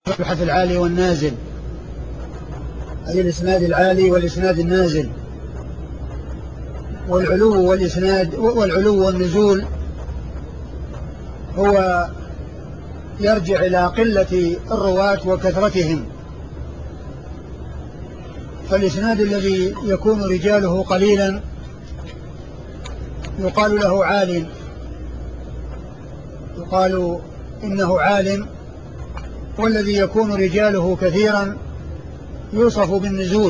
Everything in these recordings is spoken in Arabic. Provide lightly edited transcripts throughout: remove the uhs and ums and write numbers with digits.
مبحث العالي والنازل، أي الإسناد العالي والإسناد النازل، والعلو والإسناد والعلو والنزول هو يرجع إلى قلة الرواة وكثرتهم. فالإسناد الذي يكون رجاله قليلا يقال له عال، يقال إنه عال، والذي يكون رجاله كثيرا يوصف بالنزول.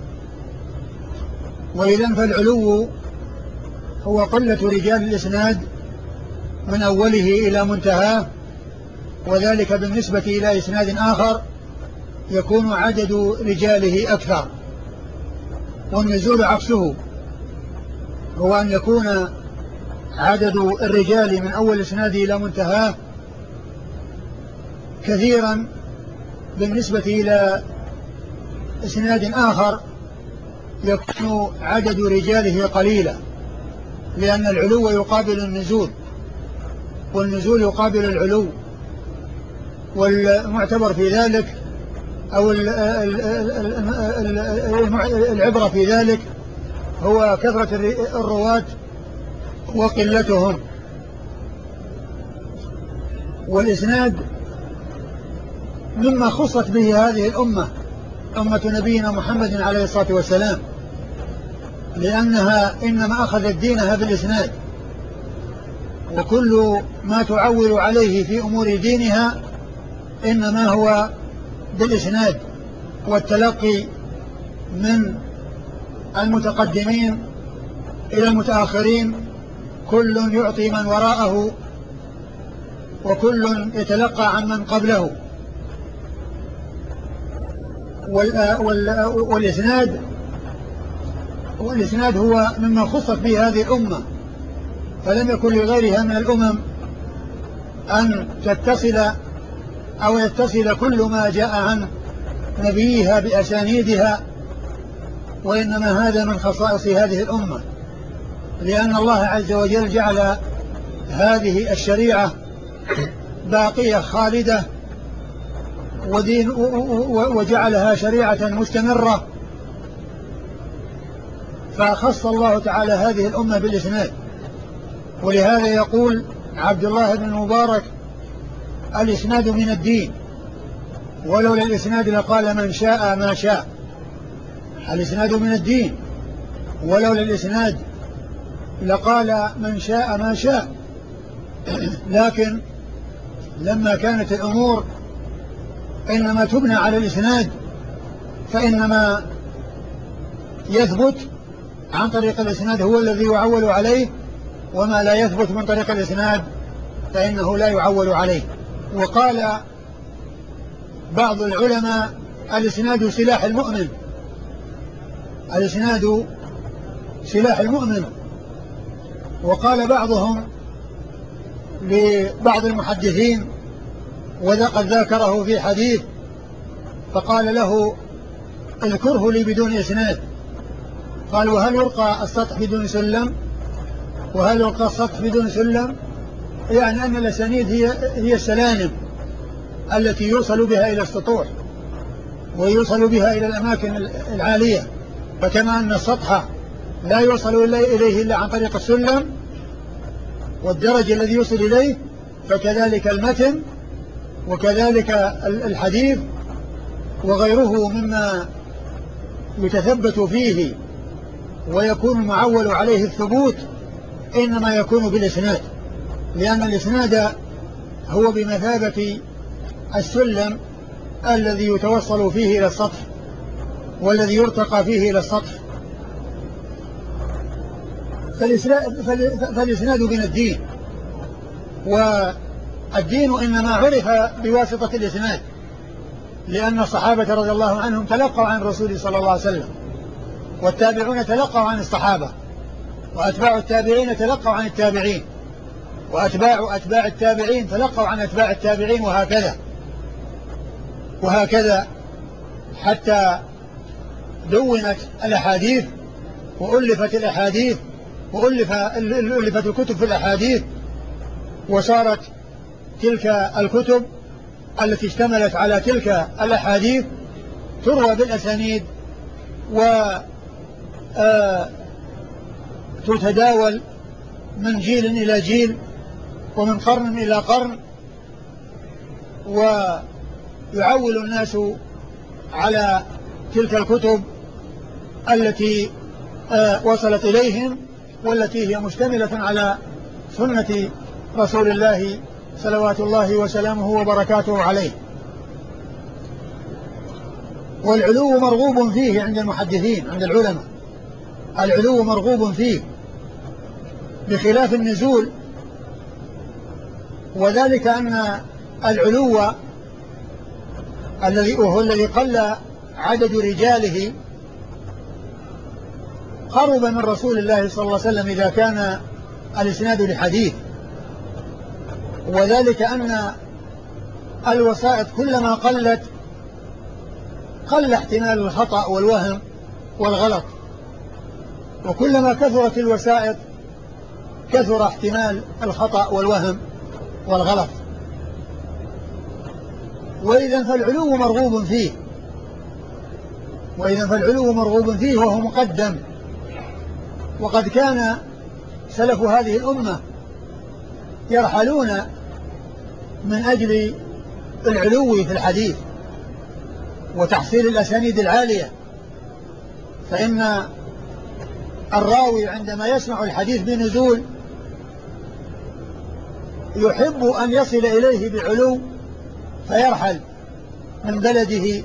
وإذن فالعلو هو قلة رجال الإسناد من أوله إلى منتهاه، وذلك بالنسبة إلى إسناد آخر يكون عدد رجاله أكثر. والنزول عكسه، هو أن يكون عدد الرجال من أول إسناد إلى منتهاه كثيرا بالنسبة إلى إسناد آخر يكون عدد رجاله قليلا، لأن العلو يقابل النزول والنزول يقابل العلو. والمعتبر في ذلك أو العبرة في ذلك هو كثرة الرواة وقلتهم. والإسناد مما خصت به هذه الأمة، أمة نبينا محمد عليه الصلاة والسلام، لأنها إنما أخذت دينها بالإسناد، وكل ما تعول عليه في أمور دينها إنما هو بالإسناد والتلقي من المتقدمين إلى المتأخرين، كل يعطي من وراءه وكل يتلقى عن من قبله. والإسناد هو مما خصت به هذه الأمة، فلم يكن لغيرها من الأمم أن تتصل أو يتصل كل ما جاء عن نبيها بأسانيدها، وإنما هذا من خصائص هذه الأمة، لأن الله عز وجل جعل هذه الشريعة باقية خالدة ودين، وجعلها شريعة مستمرة، فخص الله تعالى هذه الأمة بالإسناد. ولهذا يقول عبد الله بن المبارك: الإسناد من الدين، ولولا الإسناد لقال من شاء ما شاء. الإسناد من الدين، ولولا الإسناد لقال من شاء ما شاء. لكن لما كانت الأمور إنما تبنى على الإسناد، فإنما يثبت عن طريق الإسناد هو الذي يعول عليه، وما لا يثبت من طريق الإسناد فإنه لا يعول عليه. وقال بعض العلماء: الإسناد سلاح المؤمن، الإسناد سلاح المؤمن. وقال بعضهم لبعض المحدثين وقد ذاكره في حديث، فقال له: اذكره لي بدون إسناد. قال: وهل يلقى السطح بدون سلم؟ وهل يلقى السطح بدون سلم؟ يعني أن الأسانيد هي السلالم التي يوصل بها إلى السطوح ويوصل بها إلى الأماكن العالية. فكما أن السطح لا يوصل إليه إلا عن طريق السلم والدرج الذي يوصل إليه، فكذلك المتن وكذلك الحديث وغيره مما يتثبت فيه ويكون معول عليه الثبوت إنما يكون بالإسناد، لأن الإسناد هو بمثابة السلم الذي يتوصل فيه إلى السطح والذي يرتقى فيه إلى السطح. فالإسناد من الدين، والدين إنما عرف بواسطة الإسناد، لأن الصحابة رضي الله عنهم تلقوا عن الرسول صلى الله عليه وسلم، والتابعون تلقوا عن الصحابة، وأتباع التابعين تلقوا عن التابعين، وأتباع أتباع التابعين تلقوا عن أتباع التابعين، وهكذا حتى دونت الأحاديث وألفت الأحاديث وألفت الكتب في الأحاديث، وصارت تلك الكتب التي اشتملت على تلك الأحاديث تروى بالأسانيد وتتداول من جيل إلى جيل ومن قرن إلى قرن، ويعول الناس على تلك الكتب التي وصلت إليهم، والتي هي مشتملة على سنة رسول الله صلوات الله وسلامه وبركاته عليه. والعلو مرغوب فيه عند المحدثين، عند العلماء العلو مرغوب فيه بخلاف النزول، وذلك أن العلو الذي قل عدد رجاله قرب من رسول الله صلى الله عليه وسلم إذا كان الإسناد لحديث، وذلك أن الوسائط كلما قلت قل احتمال الخطأ والوهم والغلط، وكلما كثرت الوسائط كثر احتمال الخطأ والوهم والغلط. وإذا فالعلو مرغوب فيه، وهو مقدم. وقد كان سلف هذه الأمة يرحلون من أجل العلو في الحديث وتحصيل الأسانيد العالية، فإن الراوي عندما يسمع الحديث بنزول يحب أن يصل إليه بعلو، فيرحل من بلده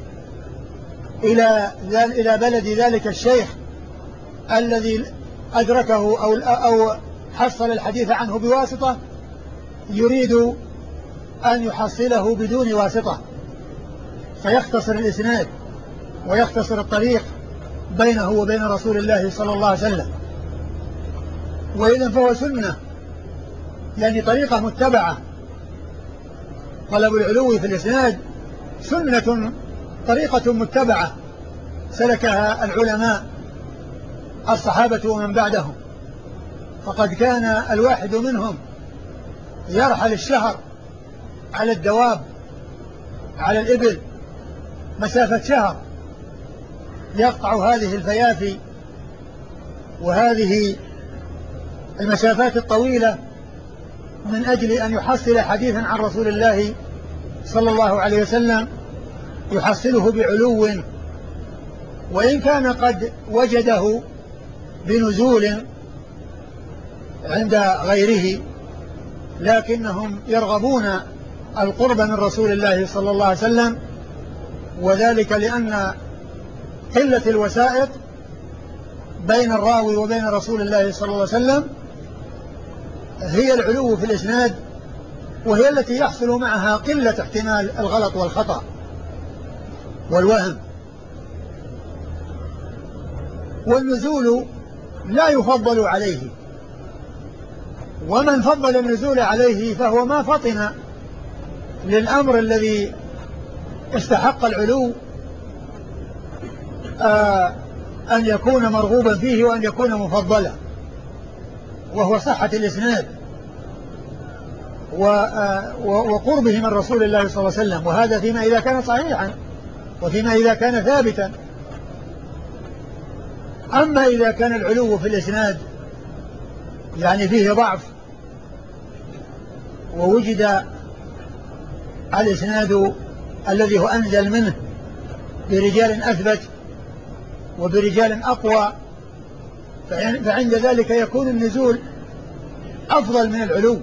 إلى بلد ذلك الشيخ الذي أدركه أو حصل الحديث عنه بواسطة، يريد أن يحصله بدون واسطة، فيختصر الإسناد ويختصر الطريق بينه وبين رسول الله صلى الله عليه وسلم. وإذن فهو سنة، يعني طريقة متبعة. طلب العلو في الإسناد سنة، طريقة متبعة سلكها العلماء الصحابة ومن بعدهم. فقد كان الواحد منهم يرحل الشهر على الدواب، على الإبل، مسافة شهر، يقطع هذه الفيافي وهذه المسافات الطويلة من أجل أن يحصل حديثا عن رسول الله صلى الله عليه وسلم، يحصله بعلو، وإن كان قد وجده بنزول عند غيره، لكنهم يرغبون القرب من رسول الله صلى الله عليه وسلم، وذلك لأن قلة الوسائط بين الراوي وبين رسول الله صلى الله عليه وسلم هي العلو في الإسناد، وهي التي يحصل معها قلة احتمال الغلط والخطأ والوهم. والنزول لا يفضل عليه، ومن فضل النزول عليه فهو ما فطن للأمر الذي استحق العلو أن يكون مرغوبا فيه وأن يكون مفضلا، وهو صحة الإسناد وقربه من رسول الله صلى الله عليه وسلم، وهذا فيما إذا كان صحيحا وفيما إذا كان ثابتا. أما إذا كان العلو في الإسناد يعني فيه ضعف، ووجد الإسناد الذي هو أنزل منه برجال أثبت وبرجال أقوى، فعند ذلك يكون النزول أفضل من العلو،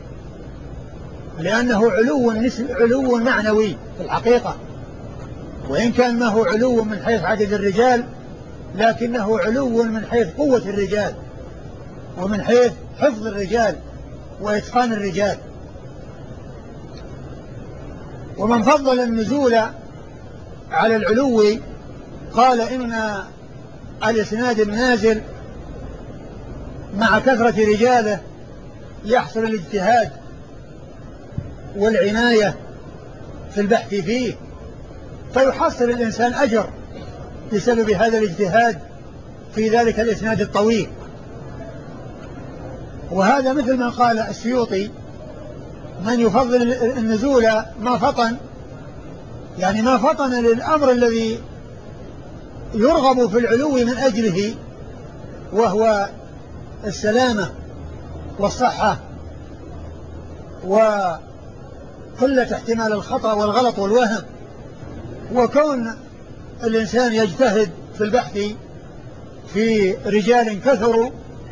لأنه علو معنوي في الحقيقة، وإن كان ما هو علو من حيث عدد الرجال، لكنه علو من حيث قوة الرجال ومن حيث حفظ الرجال وإتقان الرجال. ومن فضل النزول على العلو قال إن الإسناد النازل مع كثرة رجاله يحصل الاجتهاد والعناية في البحث فيه، فيحصل الإنسان أجر بسبب هذا الاجتهاد في ذلك الإسناد الطويل. وهذا مثل ما قال السيوطي: من يفضل النزول ما فطن يعني ما فطن للأمر الذي يرغب في العلو من أجله، وهو السلامة والصحة وقلة احتمال الخطأ والغلط والوهم، وكون الإنسان يجتهد في البحث في رجال كثروا.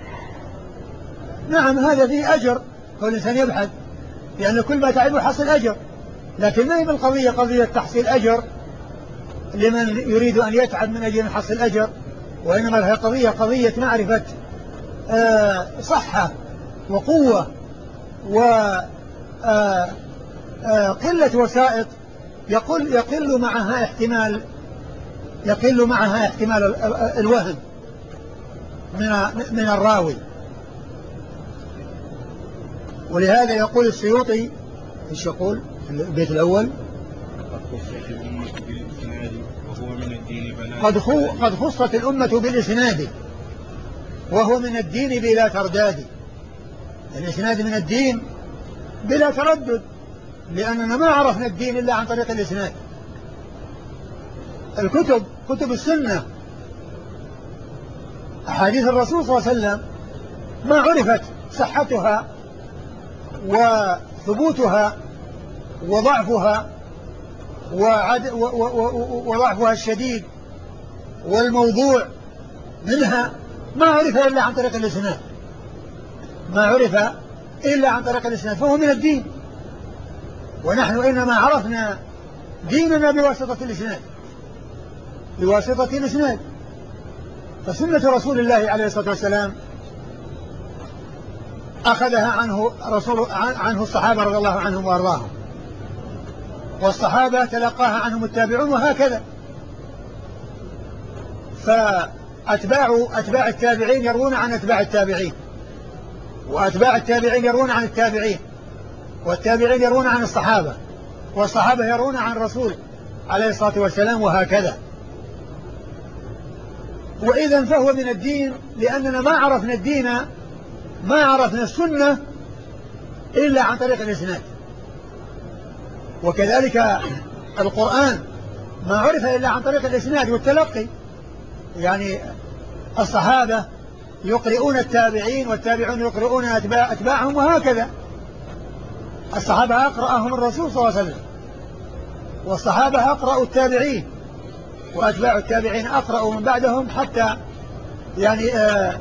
نعم هذا فيه أجر، كل الإنسان يبحث، لأن كل ما تعب حصل أجر، لكن ما هي بالقضية قضية تحصيل أجر لمن يريد أن يتعب من أجل أن يحصل أجر، وإنما هي قضية معرفة صحة وقوة وقلة وسائط يقل معها احتمال الوهم من الراوي. ولهذا يقول السيوطي، ايش يقول في البيت الأول؟ قد خصت الأمة بالإسناد وهو من الدين بلا ترداد. الإسناد من الدين بلا تردد، لأننا ما عرفنا الدين إلا عن طريق الإسناد. كتب السنة، أحاديث الرسول صلى الله عليه وسلم، ما عرفت صحتها وثبوتها وضعفها وضعفها الشديد والموضوع منها ما عرف إلا عن طريق الإسناد، فهو من الدين. ونحن إنما عرفنا ديننا بواسطة الإسناد. فسنة رسول الله عليه الصلاة والسلام أخذها عنه الصحابة رضي الله عنهم وأرضاهم، والصحابة تلقاها عنهم التابعون، وهكذا. فأتباع التابعين يروون عن أتباع التابعين، وأتباع التابعين يروون عن التابعين، والتابعين يروون عن الصحابة، والصحابة يروون عن الرسول عليه الصلاة والسلام، وهكذا. وإذا فهو من الدين، لأننا ما عرفنا السنة إلا عن طريق الإسناد. وكذلك القرآن ما عرف إلا عن طريق الإسناد والتلقي، يعني الصحابة يقرؤون التابعين، والتابعون يقرؤون أتباعهم، وهكذا. الصحابة أقرأهم الرسول صلى الله عليه وسلم، والصحابة أقرأوا التابعين، وأتباع التابعين أقرأوا من بعدهم، حتى يعني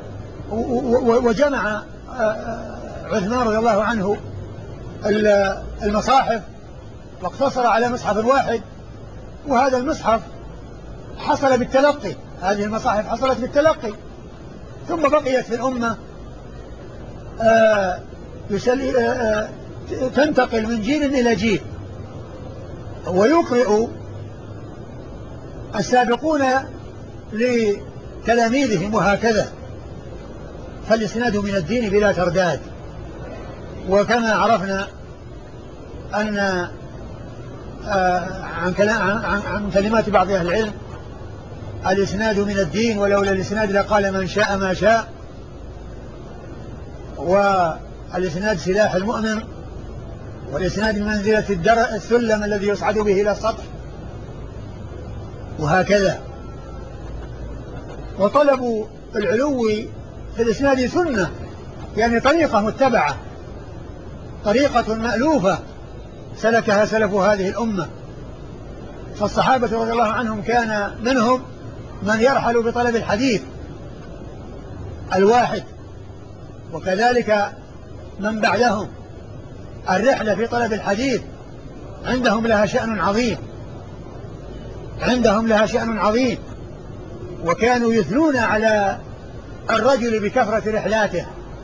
وجمع عثمان رضي الله عنه المصاحف واقتصر على مصحف واحد، وهذا المصحف حصل بالتلقي، هذه المصاحف حصلت بالتلقي، ثم بقيت في الأمة تنتقل من جيل إلى جيل، ويقرئ السابقون لتلاميذهم، وهكذا. فالإسناد من الدين بلا ترداد. وكما عرفنا أن عن كلمات بعض أهل العلم: الإسناد من الدين، ولولا الإسناد لقال من شاء ما شاء. والإسناد سلاح المؤمن، والإسناد بمنزلة السلم الذي يصعد به إلى السطح، وهكذا. وطلب العلو في الإسناد سنة، يعني طريقة متبعة، طريقة مألوفة سلكها سلف هذه الأمة. فالصحابة رضي الله عنهم كان منهم من يرحل بطلب الحديث الواحد، وكذلك من بعدهم الرحلة في طلب الحديث عندهم لها شأن عظيم، وكانوا يثنون على الرجل بكثرة رحلاته،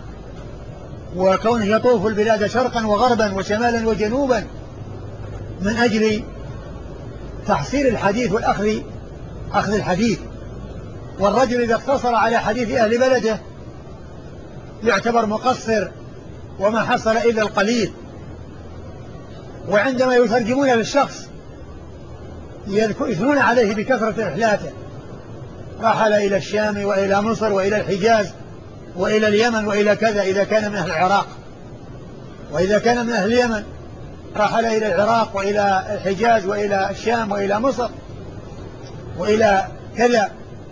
وكونه يطوف البلاد شرقا وغربا وشمالا وجنوبا من أجل تحصيل الحديث أخذ الحديث. والرجل إذا اقتصر على حديث أهل بلده يعتبر مقصر، وما حصل إلا القليل. وعندما يترجمون للشخص يثنون عليه بكثرة رحلاته، رحل إلى الشام وإلى مصر وإلى الحجاز وإلى اليمن وإلى كذا، إذا كان من أهل العراق، وإذا كان من أهل اليمن رحل إلى العراق وإلى الحجاز وإلى الشام وإلى مصر وإلى كذا.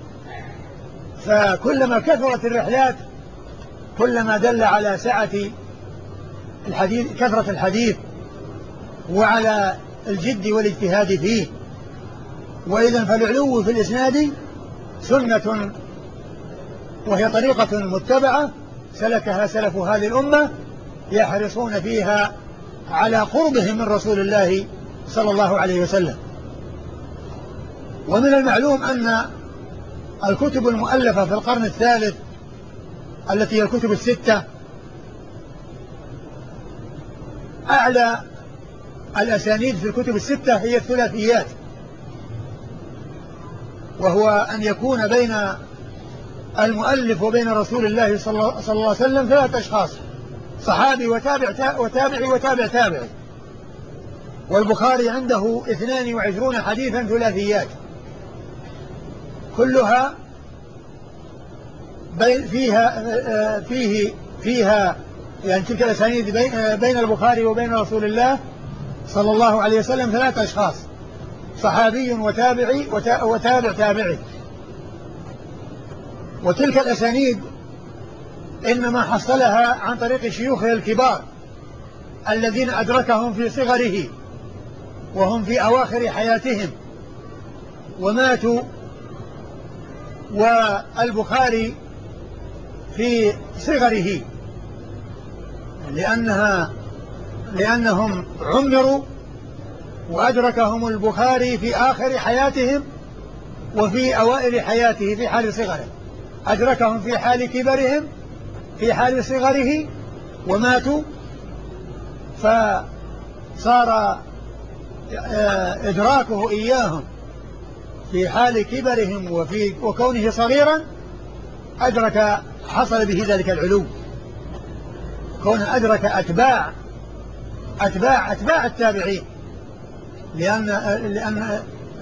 فكلما كثرت الرحلات كلما دل على سعة الحديث، كثرة الحديث، وعلى الجد والاجتهاد فيه. وإذا فالعلو في الإسناد سنة، وهي طريقة متبعة سلكها سلف هذه الأمة يحرصون فيها على قربهم من رسول الله صلى الله عليه وسلم. ومن المعلوم أن الكتب المؤلفة في القرن الثالث التي هي الكتب الستة أعلى الأسانيد في الكتب الستة هي الثلاثيات، وهو أن يكون بين المؤلف وبين رسول الله صلى الله عليه وسلم 3 أشخاص، صحابي وتابع وتابعي وتابع تابعي. والبخاري عنده 22 حديثا ثلاثيات كلها فيها يعني تلك الأسانيد بين البخاري وبين رسول الله صلى الله عليه وسلم 3 أشخاص، صحابي وتابعي وتابع تابعي. وتلك الأسانيد إنما حصلها عن طريق شيوخه الكبار الذين أدركهم في صغره وهم في أواخر حياتهم وماتوا، والبخاري في صغره لأنهم عمروا وأدركهم البخاري في آخر حياتهم وفي أوائل حياته في حال صغره، أدركهم في حال كبرهم في حال صغره وماتوا، فصار إدراكه إياهم في حال كبرهم وكونه صغيرا حصل به ذلك العلو، كونه أدرك أتباع التابعين، لأن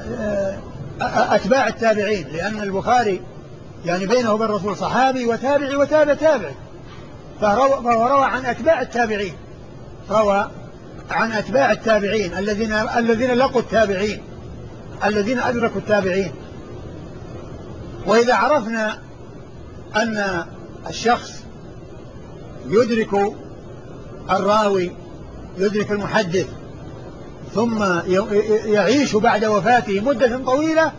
أتباع التابعين، لأن البخاري يعني بينه وبين الرسول صحابي وتابعي وتابع تابعي، فهو روى عن أتباع التابعين، روى عن أتباع التابعين الذين لقوا التابعين، الذين أدركوا التابعين. وإذا عرفنا أن الشخص يدرك الراوي، يدرك المحدث، ثم يعيش بعد وفاته مدة طويلة،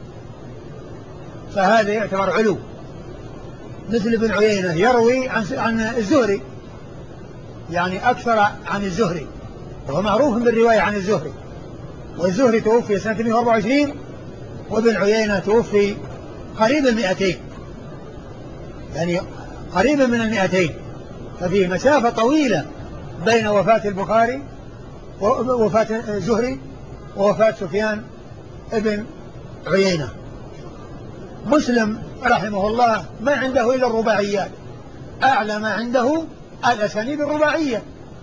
فهذا يعتبر علو. مثل ابن عيينة يروي عن الزهري، يعني أكثر عن الزهري، وهو معروف بالرواية عن الزهري، والزهري توفي سنة 124 وابن عيينة توفي قريبا 200، يعني قريبا من 200، ففيه مسافة طويلة بين وفاة البخاري ووفاة الزهري ووفاة سفيان ابن عيينة. مسلم رحمه الله ما عنده إلا الرباعيات، أعلى ما عنده الأسانيد الرباعية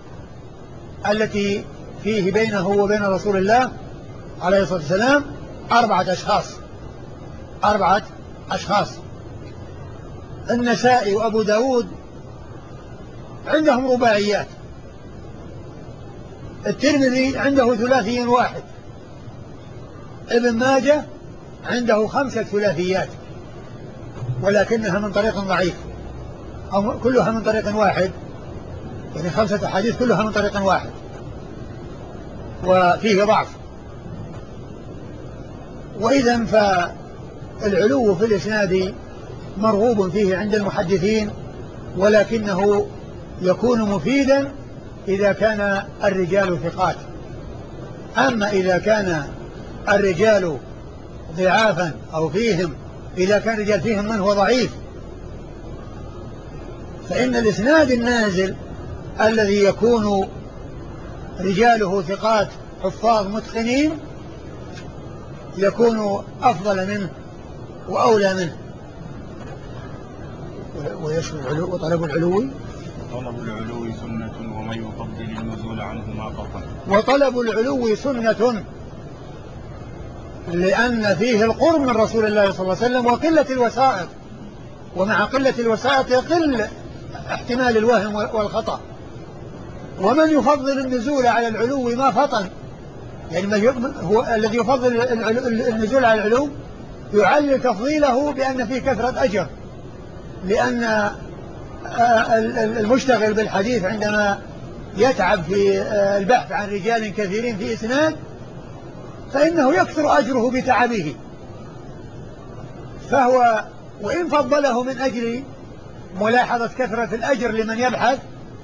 التي فيه بينه وبين رسول الله عليه الصلاة والسلام 4 أشخاص. النسائي وأبو داود عندهم رباعيات، الترمذي عنده ثلاثي واحد، ابن ماجه عنده 5 ثلاثيات ولكنها من طريق ضعيف، أو كلها من طريق واحد، يعني 5 أحاديث كلها من طريق واحد وفيه ضعف. وإذن فالعلو في الإسناد مرغوب فيه عند المحدثين، ولكنه يكون مفيدا إذا كان الرجال ثقات. أما إذا كان الرجال ضعافا أو إذا كان الرجال فيهم من هو ضعيف، فإن الإسناد النازل الذي يكون رجاله ثقات حفاظ متقنين يكون أفضل منه وأولى منه. وطلب العلو سنة ومن يفضل النزول عنه ما قطع. وطلب العلو سنة لأن فيه القرب من رسول الله صلى الله عليه وسلم وقلة الوسائط، ومع قلة الوسائط يقل احتمال الوهم والخطأ، ومن يفضل النزول على العلو ما فطن، يعني هو الذي يفضل النزول على العلو يعلل تفضيله بأن فيه كثرة أجر، لأن المشتغل بالحديث عندما يتعب في البحث عن رجال كثيرين في إسناد فإنه يكثر أجره بتعبه، فهو وإن فضله من أجل ملاحظة كثرة الأجر لمن يبحث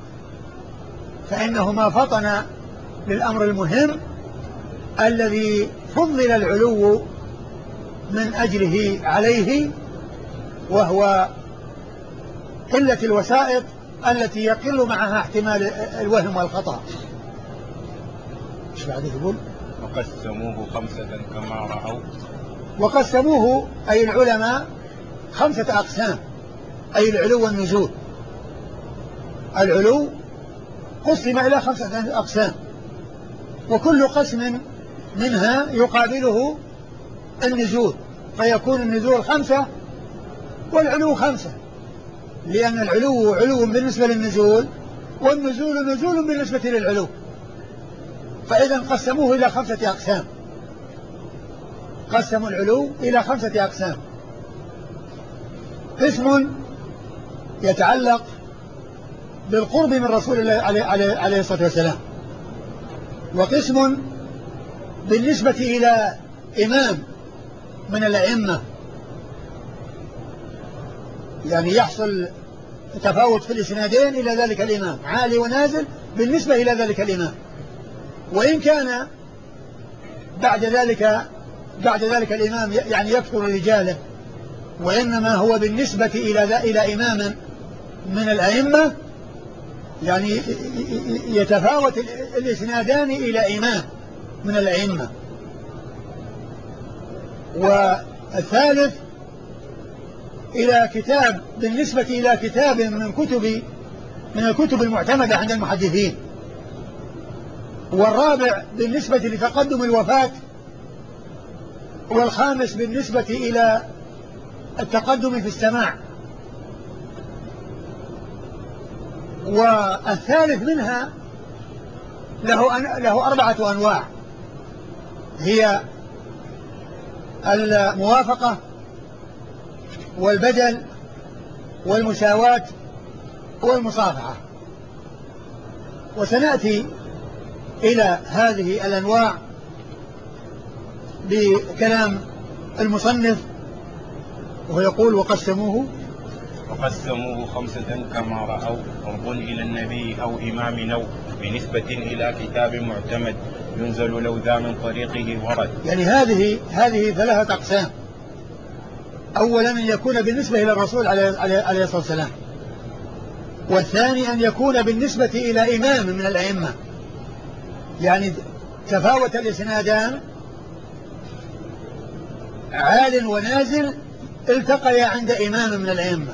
فإنه ما فطن للأمر المهم الذي فضل العلو من أجله عليه، وهو قلة الوسائط التي يقل معها احتمال الوهم والخطأ. ايش بعد يقول؟ وقسموه 5 كما رأوا. وقسموه أي العلماء 5 أقسام، أي العلو والنزول. العلو قسم إلى 5 أقسام، وكل قسم منها يقابله النزول، فيكون النزول 5 والعلو 5، لأن العلو علو بالنسبة للنزول والنزول نزول بالنسبة للعلو، فإذا قسموه إلى 5 أقسام، قسموا العلو إلى 5 أقسام. قسم يتعلق بالقرب من رسول الله عليه الصلاة والسلام، وقسم بالنسبة إلى إمام من الأئمة، يعني يحصل تفاوت في الإسنادين إلى ذلك الإمام، عالي ونازل بالنسبة إلى ذلك الإمام، وإن كان بعد ذلك الإمام يعني يكثر رجاله، وإنما هو بالنسبة إلى إمام من الأئمة، يعني يتفاوت الإسنادان إلى إمام من الأئمة. والثالث إلى كتاب بالنسبة إلى كتاب من الكتب المعتمدة عند المحدثين. والرابع بالنسبة لتقدم الوفاة. والخامس بالنسبة إلى التقدم في السماع. والثالث منها له 4 أنواع، هي الموافقة والبدل والمساواة والمصافحة. وسنأتي إلى هذه الأنواع بكلام المصنف، وهو يقول وقسموه 5 كما رأوا، قرب إلى النبي أو إمام نو بنسبة إلى كتاب معتمد ينزل لو ذا من طريقه ورد. يعني هذه 3 أقسام. أولا أن يكون بالنسبة إلى الرسول عليه الصلاة والسلام، والثاني أن يكون بالنسبة إلى إمام من الأئمة، يعني تفاوت الإسنادان عال ونازل التقيا عند إمام من الأئمة،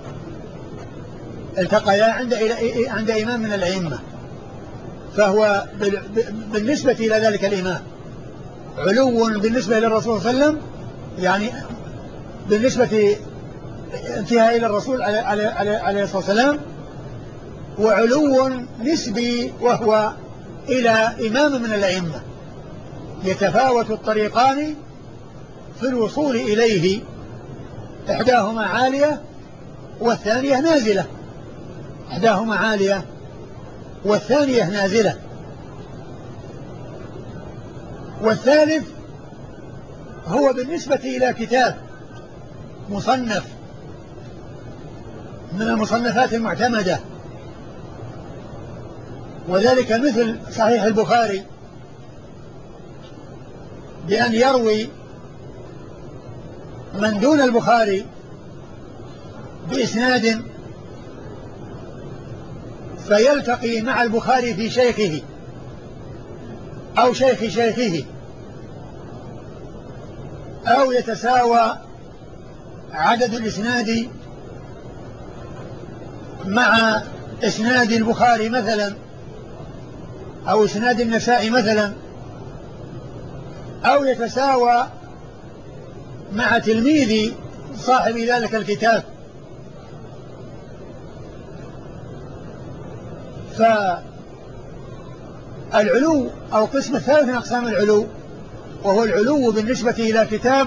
التقيا عند إمام من الأئمة، فهو بالنسبة إلى ذلك الإمام علو بالنسبة إلى الرسول صلى الله عليه وسلم، يعني بالنسبة انتهاء إلى الرسول عليه الصلاة والسلام، وعلو نسبي وهو إلى إمام من الأئمة. يتفاوت الطريقان في الوصول إليه، إحداهما عالية والثانية نازلة، إحداهما عالية والثانية نازلة. والثالث هو بالنسبة إلى كتاب مصنف من المصنفات المعتمدة، وذلك مثل صحيح البخاري، بأن يروي من دون البخاري بإسناد فيلتقي مع البخاري في شيخه أو شيخ شيخه، أو يتساوى عدد الإسناد مع إسناد البخاري مثلا، أو إسناد النسائي مثلا، أو يتساوى مع تلميذ صاحب ذلك الكتاب. العلو أو قسم الثالث من أقسام العلو، وهو العلو بالنسبة إلى كتاب،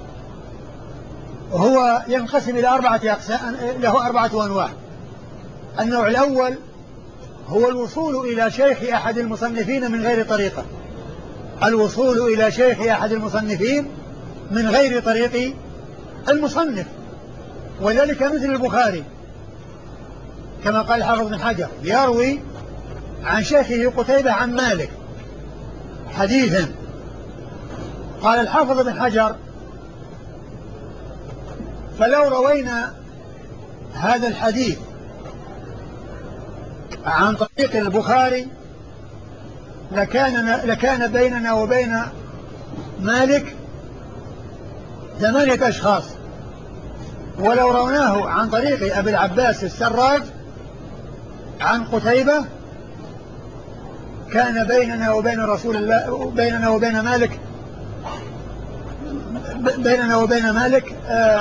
هو ينقسم إلى 4 أقسام، له 4 أنواع. النوع الأول هو الوصول إلى شيخ أحد المصنفين من غير طريقة، الوصول إلى شيخ أحد المصنفين من غير طريق المصنف، وذلك مثل البخاري كما قال الحافظ بن حجر يروي عن شيخه قتيبة عن مالك حديثا. قال الحافظ بن حجر: فلو روينا هذا الحديث عن طريق البخاري لكان بيننا وبين مالك 8 أشخاص، ولو روناه عن طريق أبي العباس السراج عن قتيبة كان بيننا وبين رسول الله بيننا وبين مالك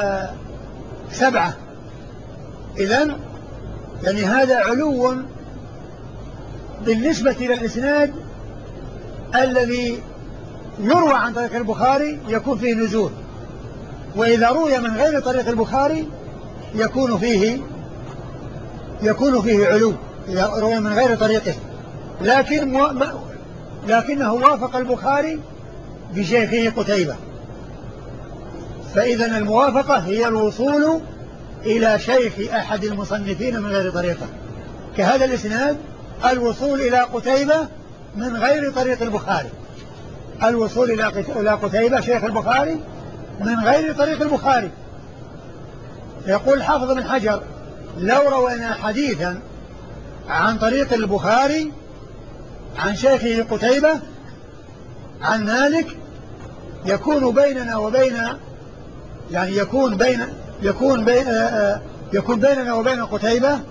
7. إذن يعني هذا علو بالنسبة إلى الإسناد الذي يروى عن طريق البخاري يكون فيه نزول، وإذا روي من غير طريق البخاري يكون فيه علو إذا روي من غير طريقه، لكنه وافق البخاري بشيخه قتيبة. فإذا الموافقة هي الوصول إلى شيخ أحد المصنفين من غير طريقه، كهذا الإسناد الوصول إلى قتيبة من غير طريق البخاري، الوصول إلى قتيبة شيخ البخاري من غير طريق البخاري. يقول الحافظ بن حجر: لو روينا حديثا عن طريق البخاري عن شيخه قتيبة عن مالك يكون بيننا وبين يعني يكون بيننا وبين قتيبة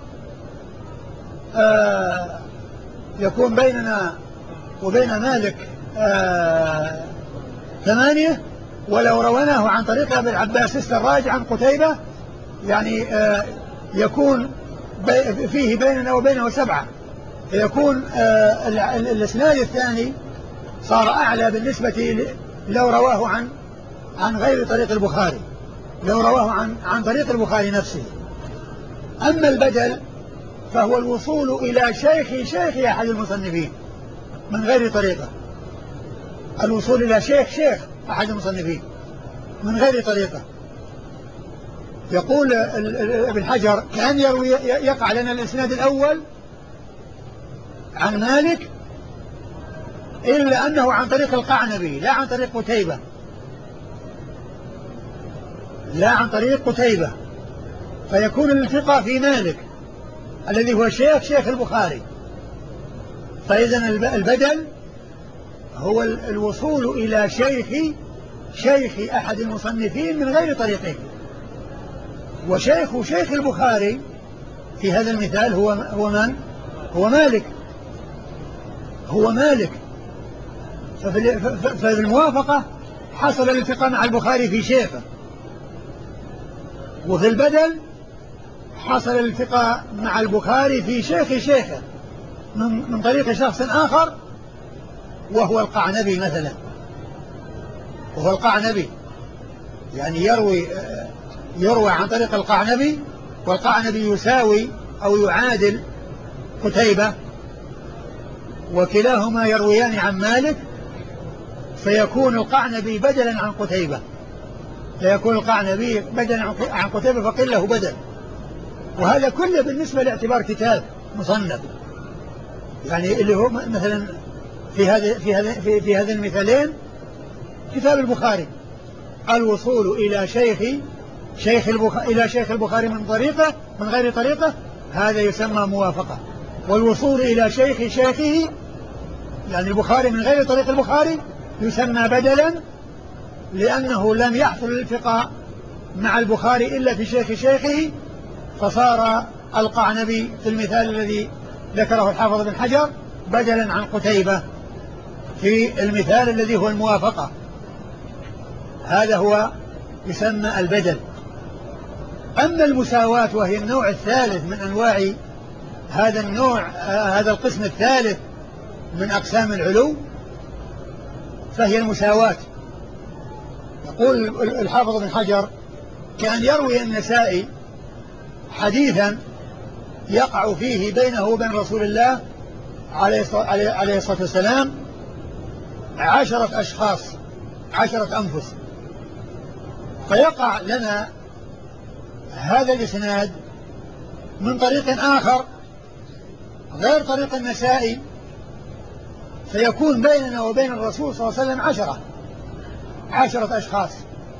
يكون بيننا وبين مالك 8. ولو رويناه عن طريق أبي العباس السراج عن قتيبة يعني يكون فيه بيننا وبينه 7، يكون الإسناد الثاني صار أعلى بالنسبة لو رواه عن غير طريق البخاري، لو رواه عن طريق البخاري نفسه. أما البدل فهو الوصول إلى شيخ أحد المصنفين من غير طريقة، الوصول إلى شيخ أحد المصنفين من غير طريقة. يقول ابن حجر: كأن يقع لنا الإسناد الأول عن مالك إلا أنه عن طريق القعنبي لا عن طريق قتيبة، لا عن طريق قتيبة، فيكون الالتقاء في مالك الذي هو شيخ البخاري. فإذا البدل هو الوصول إلى شيخ أحد المصنفين من غير طريقه. وشيخ البخاري في هذا المثال هو من؟ هو مالك. ففي الموافقة حصل الالتقاء مع البخاري في شيخه، وفي البدل حصل الالتقاء مع البخاري في شيخه من طريق شخص آخر وهو القعنبي مثلا، وهو القعنبي يعني يروى عن طريق القعنبي، والقعنبي يساوي أو يعادل قتيبة، وكلاهما يرويان عن مالك، فيكون القعنبي بدلا عن قتيبة، فيكون القعنبي بدلا عن قتيبة فقل له بدل. وهذا كله بالنسبة لاعتبار كتاب مصنف، يعني اللي هو مثلا في هذه المثالين كتاب البخاري، الوصول إلى شيخ البخاري من غير طريقة هذا يسمى موافقة، والوصول إلى شيخه يعني البخاري من غير طريق البخاري يسمى بدلا، لأنه لم يحصل الالتقاء مع البخاري إلا في شيخه، فصار القعنبي في المثال الذي ذكره الحافظ بن حجر بدلا عن قتيبة في المثال الذي هو الموافقة. هذا هو يسمى البدل. أما المساواة وهي النوع الثالث من أنواع هذا القسم الثالث من أقسام العلو فهي المساواة. يقول الحافظ بن حجر: كأن يروي النسائي حديثا يقع فيه بينه وبين رسول الله عليه الصلاة والسلام 10 أشخاص، 10 أنفس، فيقع لنا هذا الإسناد من طريق آخر غير طريق النسائي، فيكون بيننا وبين الرسول صلى الله عليه وسلم 10 أشخاص.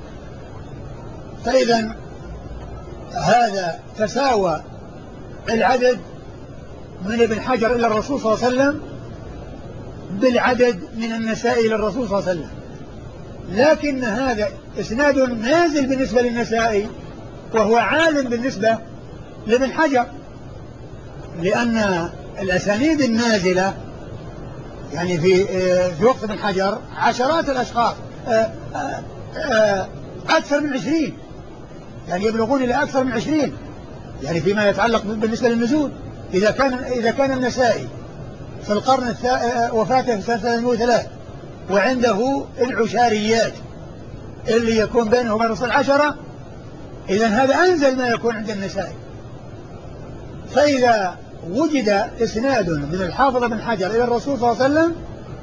فإذا هذا تساوى العدد من ابن حجر إلى الرسول صلى الله عليه وسلم بالعدد من النسائي إلى الرسول صلى الله عليه وسلم، لكن هذا إسناد نازل بالنسبة للنسائي وهو عالم بالنسبة لابن حجر، لأن الأسانيد النازلة يعني في وقت ابن حجر عشرات الأشخاص، أكثر من 20، يعني يبلغون إلى أكثر من 20، يعني فيما يتعلق بالنسبة للنزول. إذا كان النسائي في القرن وفاته في سنة 303 وعنده العشاريات اللي يكون بينه وبين الرسول 10، إذا هذا أنزل ما يكون عند النسائي. فإذا وجد إسناد من الحافظ بن حجر إلى الرسول صلى الله عليه وسلم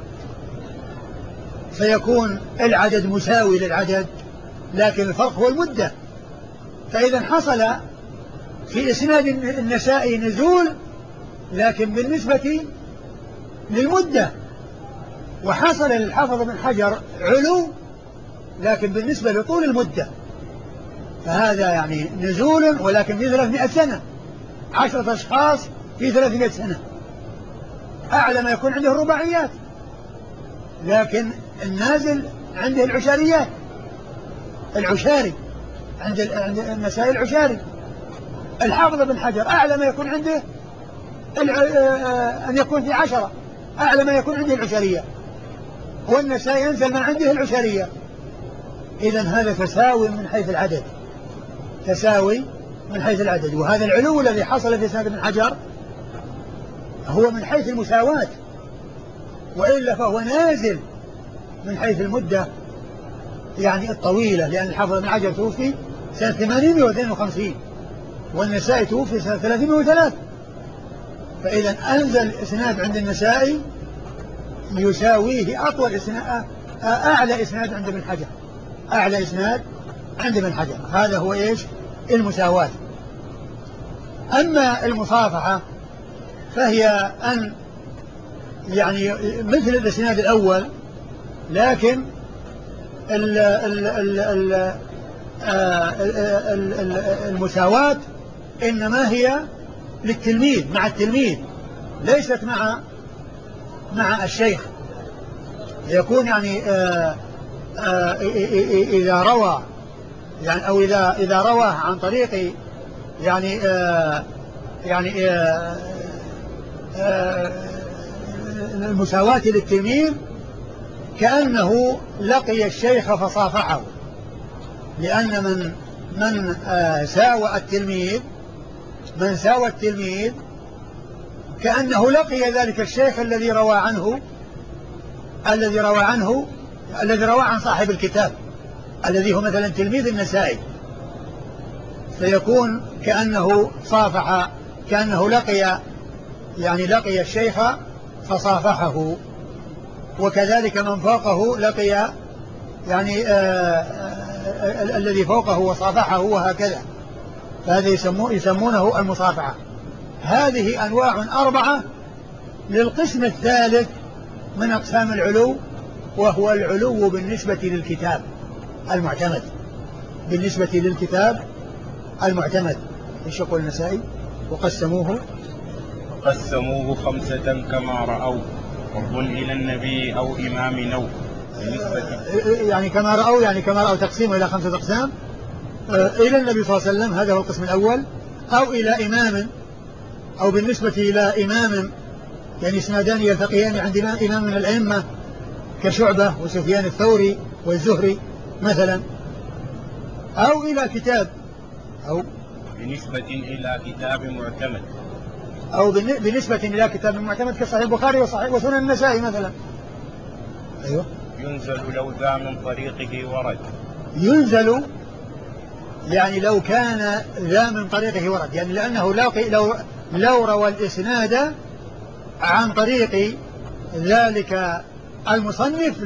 فيكون العدد مساوي للعدد، لكن الفرق هو المدة. فإذا حصل في إسناد النسائي نزول لكن بالنسبة للمدة، وحصل للحافظ بن حجر علو لكن بالنسبة لطول المدة، فهذا يعني نزول ولكن في 300 سنة، 10 أشخاص في 300 سنة، أعلى ما يكون عنده الرباعيات، لكن النازل عنده العشاريات، العشاري عند النسائي العشاري. الحافظ بن حجر أعلى ما يكون عنده أن يكون في 10، أعلى ما يكون عنده العشارية، والنسائي ينزل من عنده العشارية. إذن هذا تساوي من حيث العدد، تساوي من حيث العدد. وهذا العلو الذي حصل في سند بن حجر هو من حيث المساواة، وإلا فهو نازل من حيث المدة يعني الطويلة، لأن الحافظ بن حجر توفي سنة 852 والنسائي توفي سنة 303، فإذا أنزل إسناد عند النسائي يساويه أطول إسناد، أعلى إسناد عند ابن حجر، أعلى إسناد عند ابن حجر. هذا هو إيش؟ المساواة. أما المصافحة فهي أن يعني مثل الإسناد الأول، لكن المساواة إنما هي للتلميذ مع التلميذ، ليست مع الشيخ. يكون يعني إذا روى يعني أو إذا روى عن طريق يعني المساواة للتلميذ كأنه لقي الشيخ فصافحه، لأن من ساوى التلميذ، من ساوى التلميذ كأنه لقي ذلك الشيخ الذي روى عن صاحب الكتاب الذي هو مثلا تلميذ النسائي، فيكون كأنه صافح، كأنه لقي الشيخ فصافحه. وكذلك من فوقه لقي يعني الذي فوقه وصافحه، وهكذا. فهذا يسمونه المصافحة. هذه أنواع 4 للقسم الثالث من أقسام العلو، وهو العلو بالنسبة للكتاب المعتمد، بالنسبة للكتاب المعتمد. ايش يقول النسائي؟ وقسموه 5 كما رأوا، قرب إلى النبي أو إمام نو، يعني كما رأوا تقسيمه إلى 5 أقسام، إلى النبي صلى الله عليه وسلم، هذا هو القسم الأول، أو إلى إمام، أو بالنسبة إلى إمام، يعني اسنادان يلتقيان عند إمام من الأئمة كشعبة وسفيان الثوري والزهري مثلا، أو إلى كتاب، أو بنسبة إلى كتاب معتمد، أو بنسبة إلى كتاب معتمد كصحيح البخاري وسنن النسائي مثلا. أيوه. ينزل لو ذا من طريقه ورد. ينزل يعني لو كان ذا من طريقه ورد، يعني لأنه لو روى الإسناد عن طريق ذلك المصنف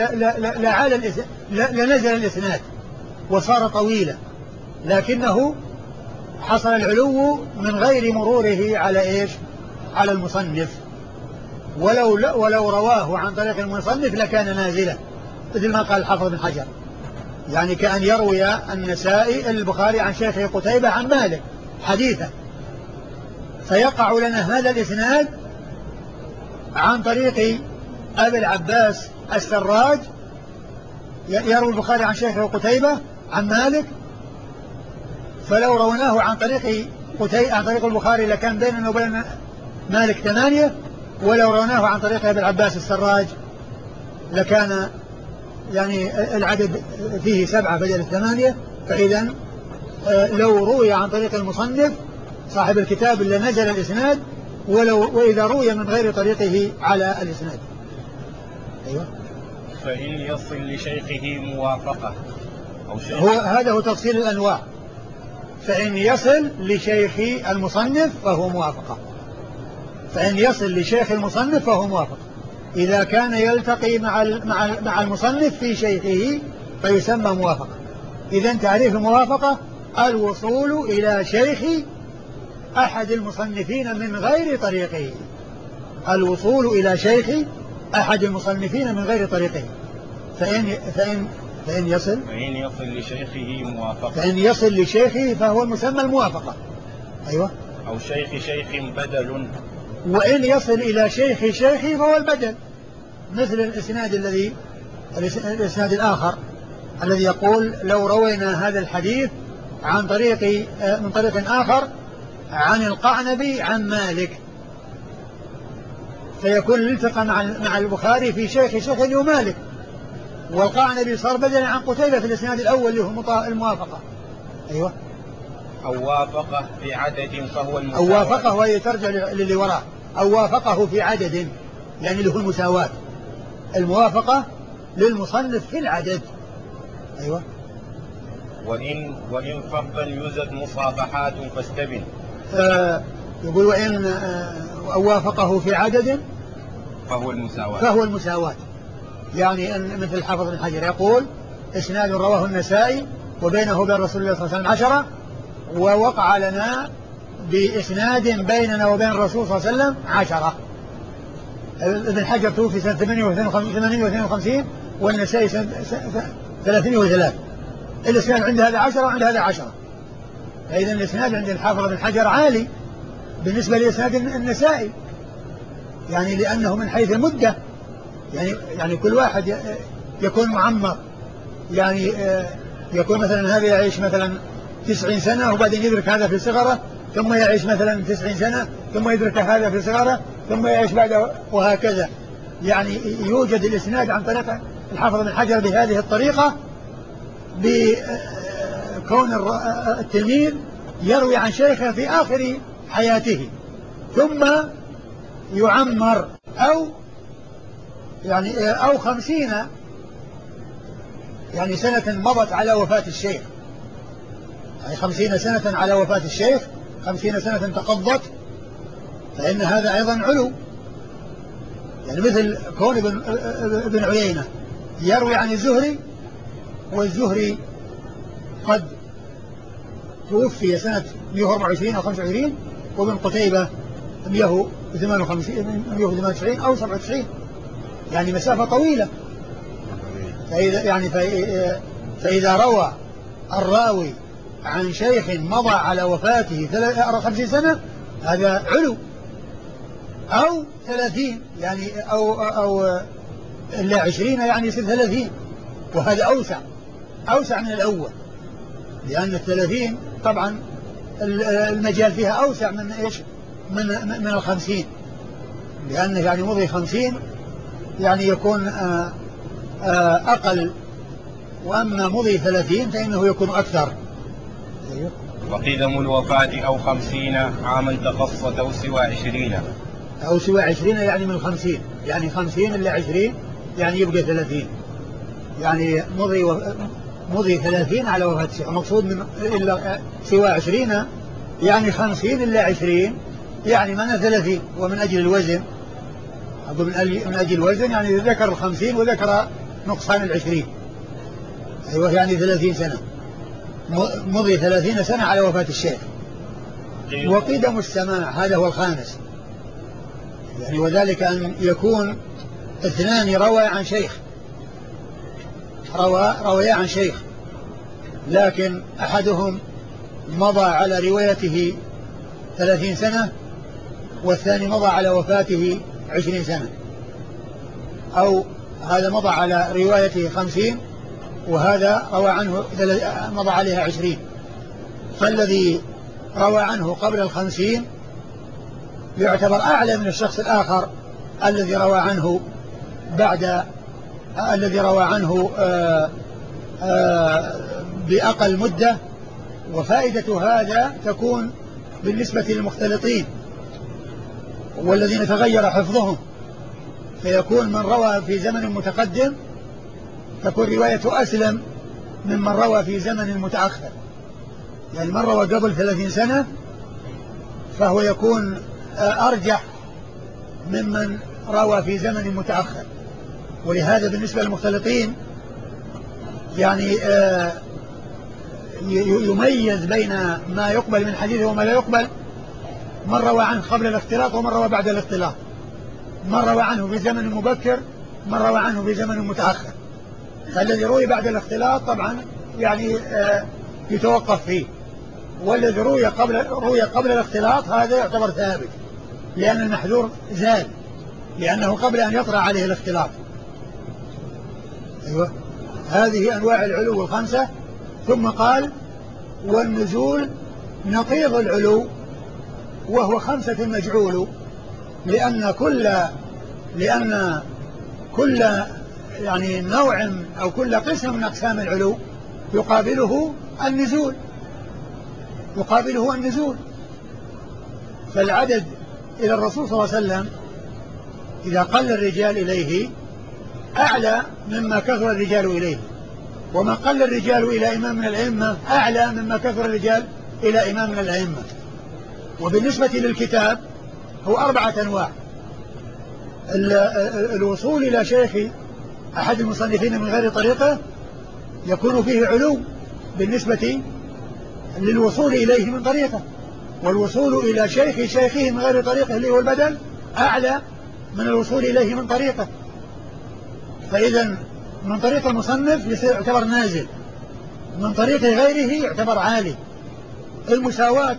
لنزل الإسناد وصار طويلا، لكنه حصل العلو من غير مروره على إيش؟ على المصنف. ولو رواه عن طريق المصنف لكان نازلا، مثل ما قال الحافظ بن حجر، يعني كأن يروي النسائي البخاري عن شيخه قتيبة عن مالك حديثا، فيقع لنا هذا الإسناد عن طريق أبي العباس السراج، يروي البخاري عن شيخه قتيبة عن مالك، فلو روناه عن طريق البخاري لكان بيننا وبين مالك 8، ولو روناه عن طريق أبي العباس السراج لكان يعني العدد فيه 7 بدل 8. فإذا لو روي عن طريق المصنف صاحب الكتاب اللي نزل الإسناد، وإذا روي من غير طريقه على الإسناد. أيوة. فإن يصل لشيخه موافقة أو شيخ، هذا هو تفصيل الأنواع. فإن يصل لشيخ المصنف فهو موافقة، فإن يصل لشيخ المصنف فهو موافقة. إذا كان يلتقي مع المصنف في شيخه فيسمى موافقة. إذا تعريف الموافقة الوصول إلى شيخ أحد المصنفين من غير طريقه، الوصول إلى شيخ أحد المصنفين من غير طريقه. فإن يصل لشيخه موافقة، فإن يصل لشيخه فهو المسمى الموافقة. أيوة. أو شيخ بدل. وإن يصل إلى شيخه فهو البدل، مثل الإسناد الآخر الذي يقول لو روينا هذا الحديث من طريق آخر عن القعنبي عن مالك، فيكون الالتقى مع البخاري في شيخ اللي هو مالك، والقعنبي صار بدلا عن قتيبة في الإسناد الأول اللي هو الموافقة. أيوة. أو وافقه في عدد فهو المساواة. أو وافقه وهي ترجع للي وراء، أو وافقه في عدد يعني اللي هو المساواة، الموافقة للمصنف في العدد. أيوة. وإن فرقا يوجد مصافحات فاستبن. يقول وإن وافقه في عدد فهو المساواة. يعني مثل الحافظ بن حجر يقول إسناد رواه النسائي وبينه وبين رسول الله صلى الله عليه وسلم 10، ووقع لنا بإسناد بيننا وبين الرسول صلى الله عليه وسلم 10. ابن حجر توفي سنة 58 والنسائي سنة 303. الإسناد عند هذا 10 وعند هذا 10. فإذا الإسناد عند الحافظ بن حجر عالي بالنسبة لإسناد النسائي، يعني لأنه من حيث المدة، يعني كل واحد يكون معمر، يعني يكون مثلا هذا يعيش مثلا 90 سنة وبعدين يدرك هذا في صغره، ثم يعيش مثلا 90 سنة ثم يدرك هذا في صغره، ثم يعيش بعده، وهكذا. يعني يوجد الإسناد عن طريق الحافظ بن حجر بهذه الطريقة، بكون التلميذ يروي عن شيخه في آخر حياته ثم يعمر أو 50 يعني سنة مضت على وفاة الشيخ، يعني 50 سنة على وفاة الشيخ، 50 سنة تقضت، فإن هذا أيضا علو. يعني مثل كون ابن عيينة يروي عن الزهري، والزهري قد توفي سنة 124 أو 25، وابن قتيبة 198 أو 97، يعني مسافة طويلة. فإذا روى الراوي عن شيخ مضى على وفاته 50 سنة هذا علو، أو 30 يعني أو إلا 20 يعني يصير 30، وهذا أوسع من الأول، لأن 30 طبعا المجال فيها أوسع من إيش من 50، لأنه يعني مضي 50 يعني يكون أقل، وأما مضي 30 فإنه يكون أكثر. وقدم الوفاة أو 50 عاما تخصت أو سوى 20. أو سوى 20 يعني من 50، يعني 50 إلا 20 يعني يبقى 30، يعني مضي 30 على وفاة الشيخ. المقصود من إلا سوى 20 يعني 50 إلا 20 يعني من 30. ومن أجل الوزن، أقول من أجل الوزن يعني ذكر 50 وذكر نقصان 20. أيوة يعني 30 سنة، مضي 30 سنة على وفاة الشيخ. وقدم السماع هذا هو الخامس، يعني وذلك أن يكون اثنان روى عن شيخ، رويا عن شيخ، لكن أحدهم مضى على روايته 30 سنة والثاني مضى على وفاته 20 سنة، أو هذا مضى على روايته 50 وهذا روى عنه مضى عليها 20، فالذي روى عنه قبل 50 يعتبر أعلى من الشخص الآخر الذي روى عنه بعد بأقل مدة. وفائدة هذا تكون بالنسبة للمختلطين والذين تغير حفظهم، فيكون من روى في زمن متقدم تكون روايته أسلم ممن روى في زمن متأخر. يعني من روى قبل 30 سنة فهو يكون أرجح ممن روى في زمن متأخر. ولهذا بالنسبة للمختلطين يعني يميز بين ما يقبل من حديثه وما لا يقبل، من روى عنه قبل الاختلاط ومن روى بعد الاختلاط، من روى عنه في زمن مبكر من روى عنه في زمن متأخر. فالذي روي بعد الاختلاط طبعا يعني يتوقف فيه، والذي روي قبل الاختلاط هذا يعتبر ثابت، لأن المحذور زال لأنه قبل أن يطرأ عليه الاختلاط. أيوة هذه أنواع العلو الخمسة. ثم قال والنزول نقيض العلو وهو 5 مجعول، لأن كل يعني نوع أو كل قسم من أقسام العلو يقابله النزول. فالعدد إلى الرسول صلى الله عليه وسلم إذا قل الرجال إليه أعلى مما كثر الرجال إليه، وما قل الرجال إلى إمام من الأئمة أعلى مما كثر الرجال إلى إمام من الأئمة. وبالنسبة للكتاب هو 4 أنواع. الوصول إلى شيخ أحد المصنفين من غير طريقة يكون فيه علو بالنسبة للوصول إليه من طريقة، والوصول إلى شيخه من غير طريقة اللي هو البدل أعلى من الوصول إليه من طريقة. فإذا من طريق المصنف يعتبر نازل، من طريق غيره يعتبر عالي. المساواة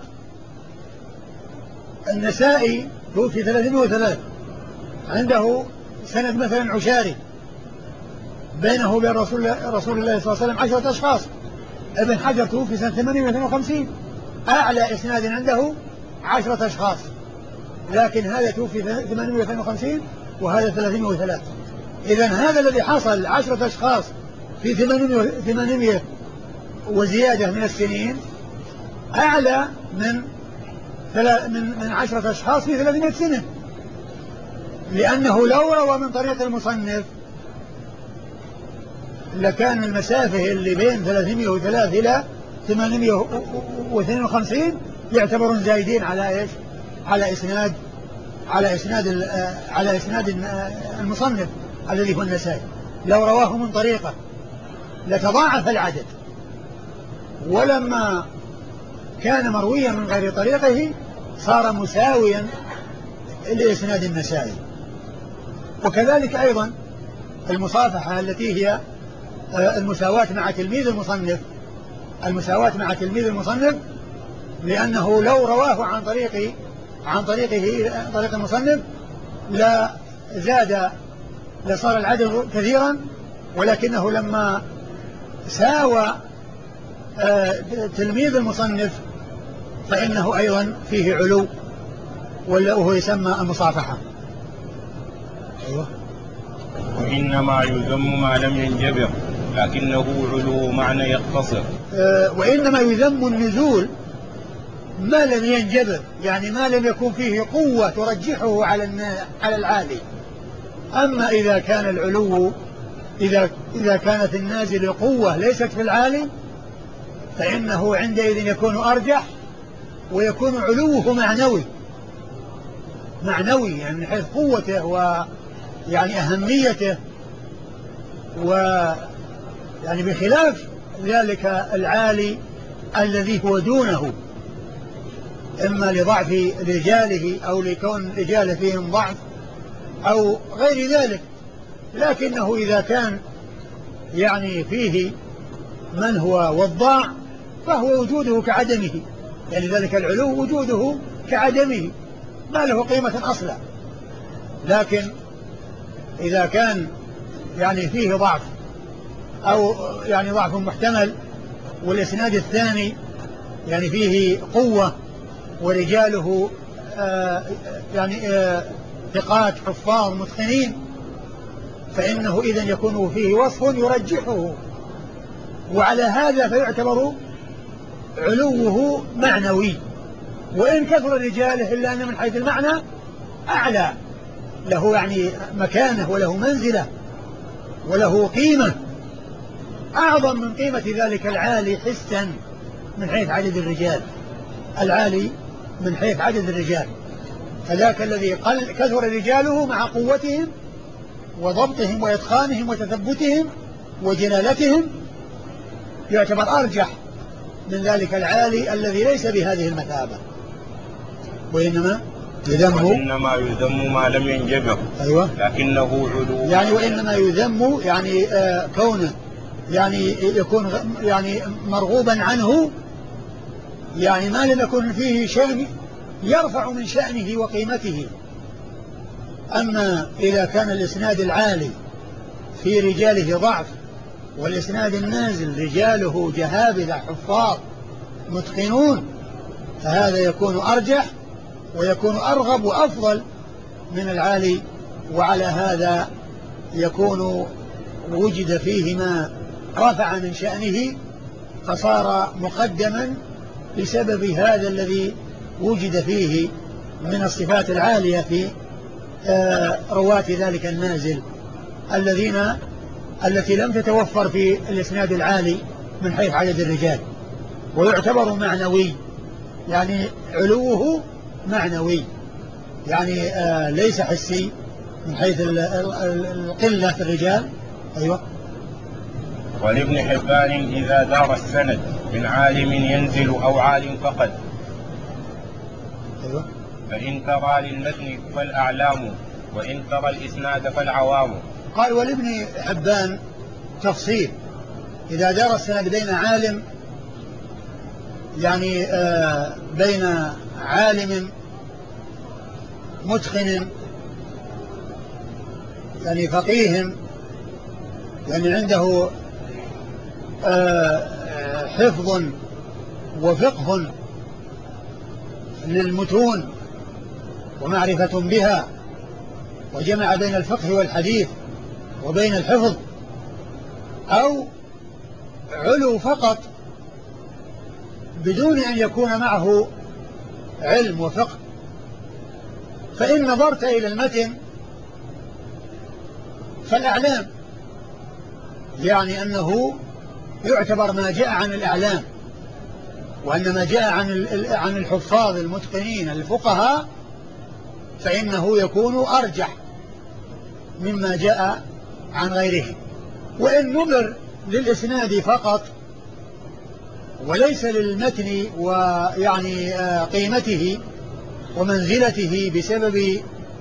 النسائي توفي 303 عنده سند مثلا عشاري بينه وبين رسول الله صلى الله عليه وسلم 10 أشخاص. ابن حجر توفي سنة 852 أعلى إسناد عنده 10 أشخاص، لكن هذا توفي 852 وهذا 303. إذن هذا الذي حصل 10 أشخاص في 800 وزيادة من السنين أعلى من 10 أشخاص في 300 سنة، لأنه لو روى من طريق المصنف لكان المسافة اللي بين 303 إلى 852 يعتبرون زايدين على إيش؟ على إسناد المصنف الذي هو النسائي. لو رواه من طريقه لتضاعف العدد، ولما كان مرويا من غير طريقه صار مساويا لإسناد النسائي. وكذلك أيضا المصافحة التي هي المساواة مع تلميذ المصنف، لأنه لو رواه عن طريق المصنف لا زاد لصار العدد كثيرا، ولكنه لما ساوى تلميذ المصنف فإنه أيضا فيه علو وهو يسمى المصافحة. أيوة. وإنما يذم ما لم ينجبر لكنه علو معنى يقتصر. وإنما يذم النزول ما لم ينجبر، يعني ما لم يكن فيه قوة ترجحه على العالي. أما إذا كان العلو، إذا كانت النازل قوة ليست في العالي، فإنه عندئذ يكون أرجح، ويكون علوه معنوي يعني من حيث قوته ويعني أهميته، ويعني بخلاف ذلك العالي الذي هو دونه، إما لضعف رجاله أو لكون رجاله فيهم ضعف أو غير ذلك. لكنه إذا كان يعني فيه من هو وضاع فهو وجوده كعدمه، يعني ذلك العلو وجوده كعدمه ما له قيمة أصلا. لكن إذا كان يعني فيه ضعف أو يعني ضعف محتمل، والإسناد الثاني يعني فيه قوة ورجاله ثقات حفاظ متقنين، فإنه إذن يكون فيه وصف يرجحه، وعلى هذا فيعتبر علوه معنوي، وإن كثر رجاله إلا أن من حيث المعنى أعلى، له يعني مكانه وله منزلة وله قيمة أعظم من قيمة ذلك العالي حسا من حيث عدد الرجال، العالي من حيث عدد الرجال. فذاك الذي كثر رجاله مع قوتهم وضبطهم وإتقانهم وتثبتهم وجلالتهم يعتبر أرجح من ذلك العالي الذي ليس بهذه المثابة. وإنما يذم ما لم ينجبر. أيوة. لكنه علو، يعني وإنما يذم يعني كونه يعني يكون يعني مرغوبا عنه، يعني ما لم يكن فيه شأن يرفع من شأنه وقيمته. أما إذا كان الإسناد العالي في رجاله ضعف، والإسناد النازل رجاله جهابذة حفاظ متقنون، فهذا يكون أرجح ويكون أرغب وأفضل من العالي. وعلى هذا يكون وجد فيه ما رفع من شأنه فصار مقدما بسبب هذا الذي وجد فيه من الصفات العالية في رواة ذلك النازل التي لم تتوفر في الإسناد العالي من حيث عدد الرجال. ويعتبر معنوي، يعني علوه معنوي، يعني ليس حسي من حيث القلة في الرجال. أيوة. ولابن حبان إذا دار السند من عالم ينزل أو عالم فقد. أيوة. فإن ترى للمتن فالأعلام، وإن ترى الإسناد فالعوام. قال ولابن حبان تفصيل: إذا دار السند بين عالم، يعني بين عالم متقن يعني فقيه، يعني عنده حفظ وفقه للمتون ومعرفة بها، وجمع بين الفقه والحديث وبين الحفظ، أو علو فقط بدون أن يكون معه علم وفقه. فإن نظرت إلى المتن فالأعلام، يعني أنه يعتبر ما جاء عن الأعلام، وأن ما جاء عن الحفاظ المتقنين الفقهاء فإنه يكون أرجح مما جاء عن غيرهم. وإن نظر للإسناد فقط وليس للمتن ويعني قيمته ومنزلته بسبب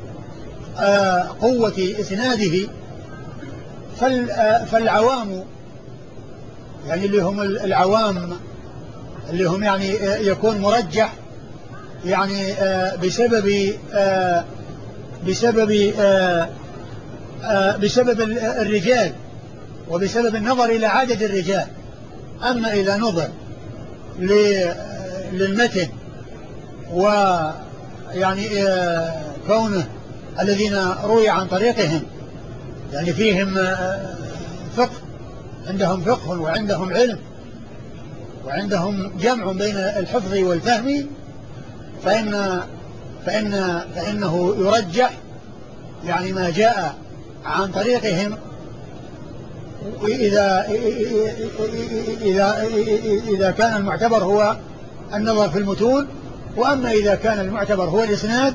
قوة إسناده، فالعوام يعني اللي هم العوام اللي هم يعني يكون مرجح يعني بسبب الرجال وبسبب النظر إلى عدد الرجال. أما إذا نظر للمتن ويعني كونه الذين روي عن طريقهم يعني فيهم فقه، عندهم فقه وعندهم علم وعندهم جمع بين الحفظ والفهم، فإنه يرجح يعني ما جاء عن طريقهم إذا كان المعتبر هو النظر في المتون. وأما إذا كان المعتبر هو الإسناد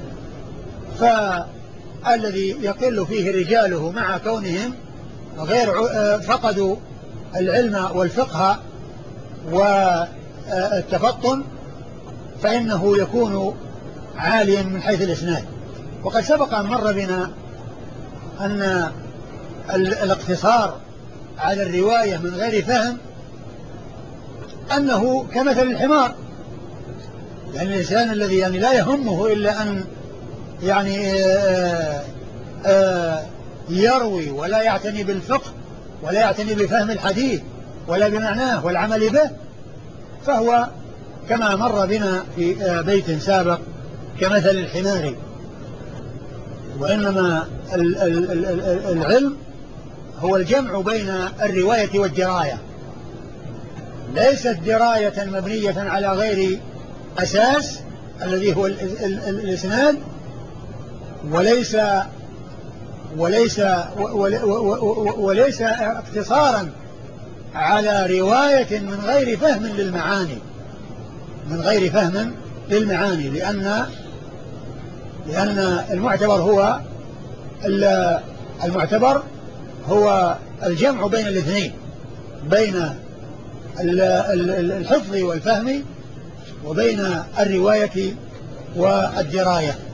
فالذي يقل فيه رجاله مع كونهم غير فقدوا العلم والفقه والتفطن فإنه يكون عاليا من حيث الإسناد. وقد سبق أن مر بنا أن الاقتصار على الرواية من غير فهم أنه كمثل الحمار، يعني الإنسان الذي يعني لا يهمه إلا أن يعني يروي ولا يعتني بالفقه ولا يعتني بفهم الحديث ولا بمعناه والعمل به، فهو كما مر بنا في بيت سابق كمثل الحمار. وإنما العلم هو الجمع بين الرواية والدراية، ليست دراية مبنية على غير أساس الذي هو الإسناد، وليس اقتصارا على رواية من غير فهم للمعاني، لأن المعتبر هو الجمع بين الاثنين، بين الحفظ والفهم وبين الرواية والدراية.